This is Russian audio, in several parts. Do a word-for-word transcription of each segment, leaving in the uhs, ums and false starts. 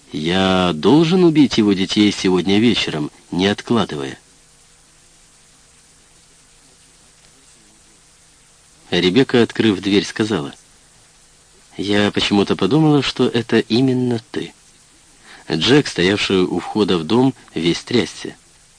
Я должен убить его детей сегодня вечером, не откладывая. Ребекка, открыв дверь, сказала: «Я почему-то подумала, что это именно ты». Джек, стоявший у входа в дом, весь трясся.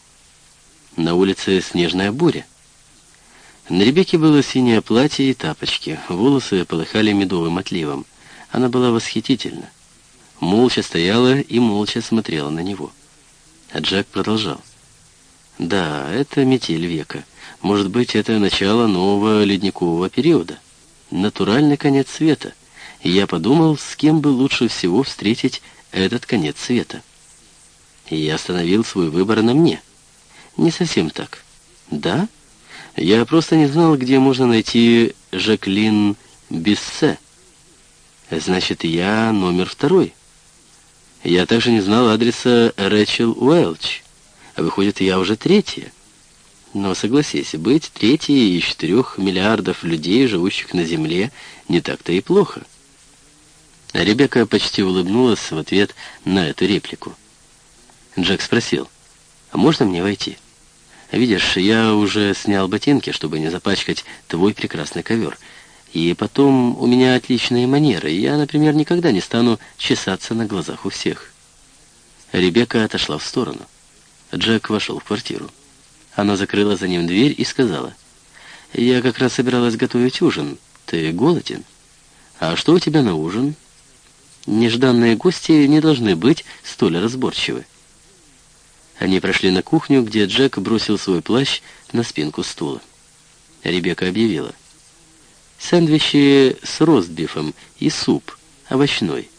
На улице снежная буря. На Ребекке было синее платье и тапочки, волосы полыхали медовым отливом. Она была восхитительна. Молча стояла и молча смотрела на него. А Джек продолжал: «Да, это метель века. Может быть, это начало нового ледникового периода. Натуральный конец света. И я подумал, с кем бы лучше всего встретить этот конец света. И я остановил свой выбор на мне. Не совсем так. Да? Я просто не знал, где можно найти Жаклин Биссе. Значит, я номер второй. Я также не знал адреса Рэчел Уэлч. А выходит, я уже третья. Но согласись, быть третьей из четырех миллиардов людей, живущих на Земле, не так-то и плохо». Ребекка почти улыбнулась в ответ на эту реплику. Джек спросил: «А можно мне войти? Видишь, я уже снял ботинки, чтобы не запачкать твой прекрасный ковер. И потом, у меня отличные манеры. Я, например, никогда не стану чесаться на глазах у всех». Ребекка отошла в сторону. Джек вошел в квартиру. Она закрыла за ним дверь и сказала: «Я как раз собиралась готовить ужин. Ты голоден? А что у тебя на ужин?» Нежданные гости не должны быть столь разборчивы. Они прошли на кухню, где Джек бросил свой плащ на спинку стула. Ребекка объявила: «Сэндвичи с ростбифом и суп, овощной».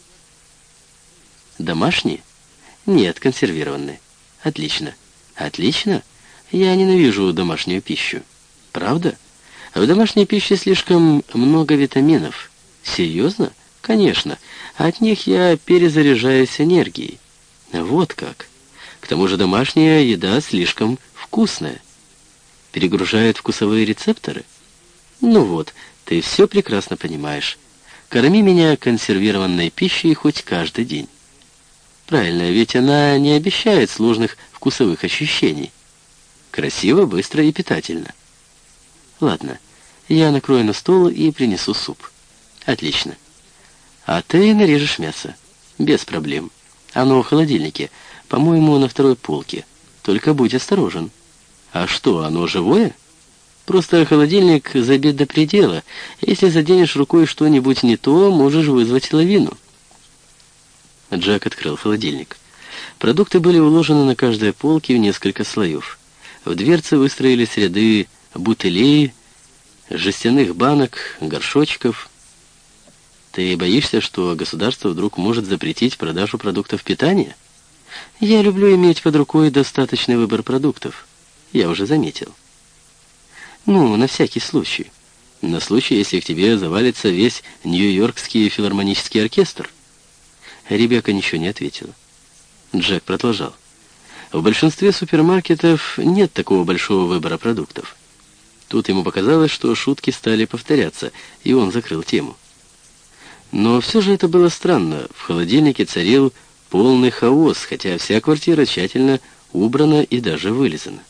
«Домашние?» «Нет, консервированные». «Отлично». «Отлично? Я ненавижу домашнюю пищу». «Правда? В домашней пище слишком много витаминов». «Серьезно?» «Конечно. От них я перезаряжаюсь энергией». «Вот как. К тому же домашняя еда слишком вкусная. Перегружает вкусовые рецепторы». «Ну вот, ты все прекрасно понимаешь. Корми меня консервированной пищей хоть каждый день». «Правильно, ведь она не обещает сложных вкусовых ощущений. Красиво, быстро и питательно». «Ладно, я накрою на стол и принесу суп». «Отлично. А ты нарежешь мясо». «Без проблем. Оно в холодильнике, по-моему, на второй полке. Только будь осторожен». «А что, оно живое?» «Просто холодильник забит до предела. Если заденешь рукой что-нибудь не то, можешь вызвать лавину». Джек открыл холодильник. Продукты были уложены на каждой полке в несколько слоев. В дверце выстроились ряды бутылей, жестяных банок, горшочков. «Ты боишься, что государство вдруг может запретить продажу продуктов питания?» «Я люблю иметь под рукой достаточный выбор продуктов. Я уже заметил». «Ну, на всякий случай. На случай, если к тебе завалится весь Нью-Йоркский филармонический оркестр». Ребекка ничего не ответила. Джек продолжал: «В большинстве супермаркетов нет такого большого выбора продуктов». Тут ему показалось, что шутки стали повторяться, и он закрыл тему. Но все же это было странно. В холодильнике царил полный хаос, хотя вся квартира тщательно убрана и даже вылизана.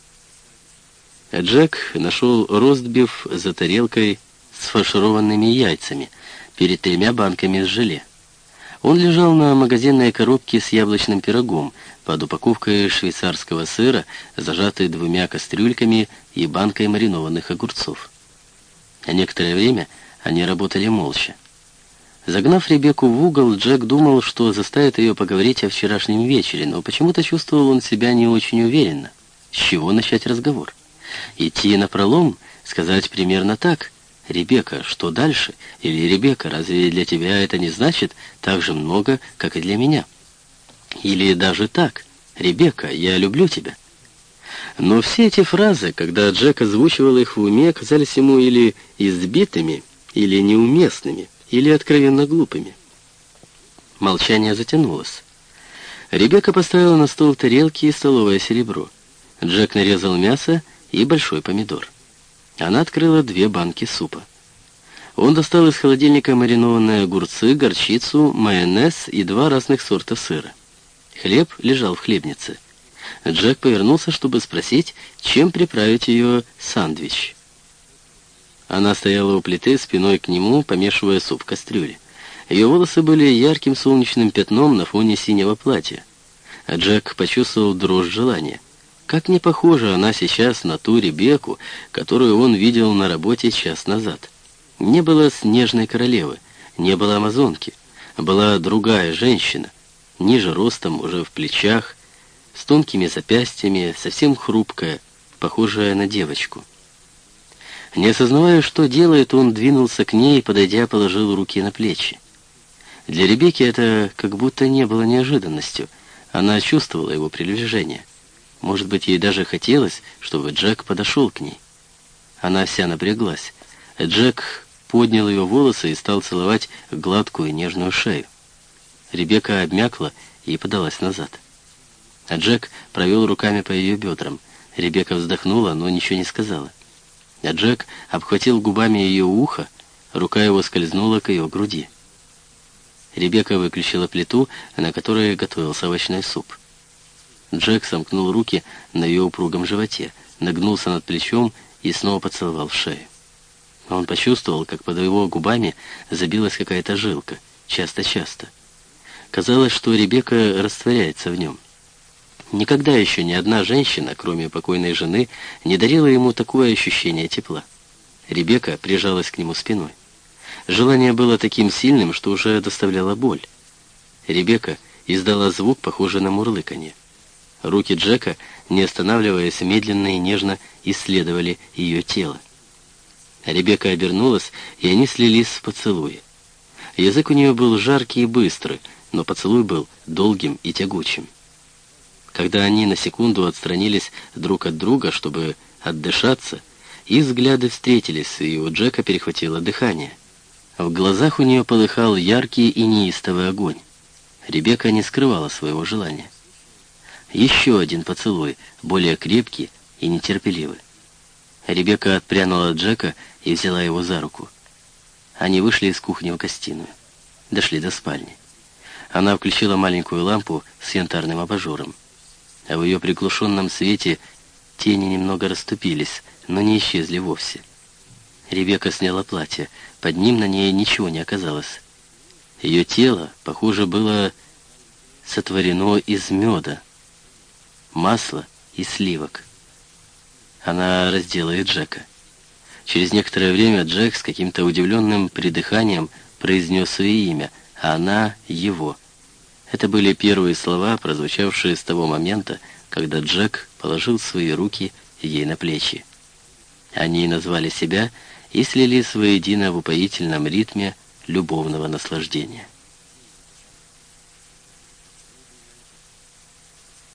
Джек нашел ростбиф за тарелкой с фаршированными яйцами перед тремя банками с желе. Он лежал на магазинной коробке с яблочным пирогом под упаковкой швейцарского сыра, зажатой двумя кастрюльками и банкой маринованных огурцов. А некоторое время они работали молча. Загнав Ребекку в угол, Джек думал, что заставит ее поговорить о вчерашнем вечере, но почему-то чувствовал он себя не очень уверенно. С чего начать разговор? Идти напролом, сказать примерно так: «Ребекка, что дальше?» Или «Ребекка, разве для тебя это не значит так же много, как и для меня?» Или даже так: «Ребекка, я люблю тебя». Но все эти фразы, когда Джек озвучивал их в уме, казались ему или избитыми, или неуместными, или откровенно глупыми. Молчание затянулось. Ребекка поставила на стол тарелки и столовое серебро. Джек нарезал мясо и большой помидор. Она открыла две банки супа. Он достал из холодильника маринованные огурцы, горчицу, майонез и два разных сорта сыра. Хлеб лежал в хлебнице. Джек повернулся, чтобы спросить, чем приправить ее сэндвич. Она стояла у плиты спиной к нему, помешивая суп в кастрюле. Ее волосы были ярким солнечным пятном на фоне синего платья. А Джек почувствовал дрожь желания. Как не похожа она сейчас на ту Ребекку, которую он видел на работе час назад. Не было снежной королевы, не было амазонки. Была другая женщина, ниже ростом, уже в плечах, с тонкими запястьями, совсем хрупкая, похожая на девочку. Не осознавая, что делает, он двинулся к ней и, подойдя, положил руки на плечи. Для Ребекки это как будто не было неожиданностью. Она чувствовала его приближение. Может быть, ей даже хотелось, чтобы Джек подошел к ней. Она вся напряглась. Джек поднял ее волосы и стал целовать гладкую нежную шею. Ребекка обмякла и подалась назад. А Джек провел руками по ее бедрам. Ребекка вздохнула, но ничего не сказала. А Джек обхватил губами ее ухо, рука его скользнула к ее груди. Ребекка выключила плиту, на которой готовился овощной суп. Джек сомкнул руки на ее упругом животе, нагнулся над плечом и снова поцеловал в шею. Он почувствовал, как под его губами забилась какая-то жилка, часто-часто. Казалось, что Ребекка растворяется в нем. Никогда еще ни одна женщина, кроме покойной жены, не дарила ему такое ощущение тепла. Ребекка прижалась к нему спиной. Желание было таким сильным, что уже доставляло боль. Ребекка издала звук, похожий на мурлыканье. Руки Джека, не останавливаясь, медленно и нежно исследовали ее тело. Ребекка обернулась, и они слились в поцелуе. Язык у нее был жаркий и быстрый, но поцелуй был долгим и тягучим. Когда они на секунду отстранились друг от друга, чтобы отдышаться, их взгляды встретились, и у Джека перехватило дыхание. В глазах у нее полыхал яркий и неистовый огонь. Ребекка не скрывала своего желания. Еще один поцелуй, более крепкий и нетерпеливый. Ребекка отпрянула от Джека и взяла его за руку. Они вышли из кухни в гостиную. Дошли до спальни. Она включила маленькую лампу с янтарным абажуром. А в ее приглушенном свете тени немного расступились, но не исчезли вовсе. Ребекка сняла платье. Под ним на ней ничего не оказалось. Ее тело, похоже, было сотворено из меда, масла и сливок. Она раздела Джека. Через некоторое время Джек с каким-то удивленным придыханием произнес свое имя, а она — его. Это были первые слова, прозвучавшие с того момента, когда Джек положил свои руки ей на плечи. Они назвали себя и слились воедино в упоительном ритме любовного наслаждения.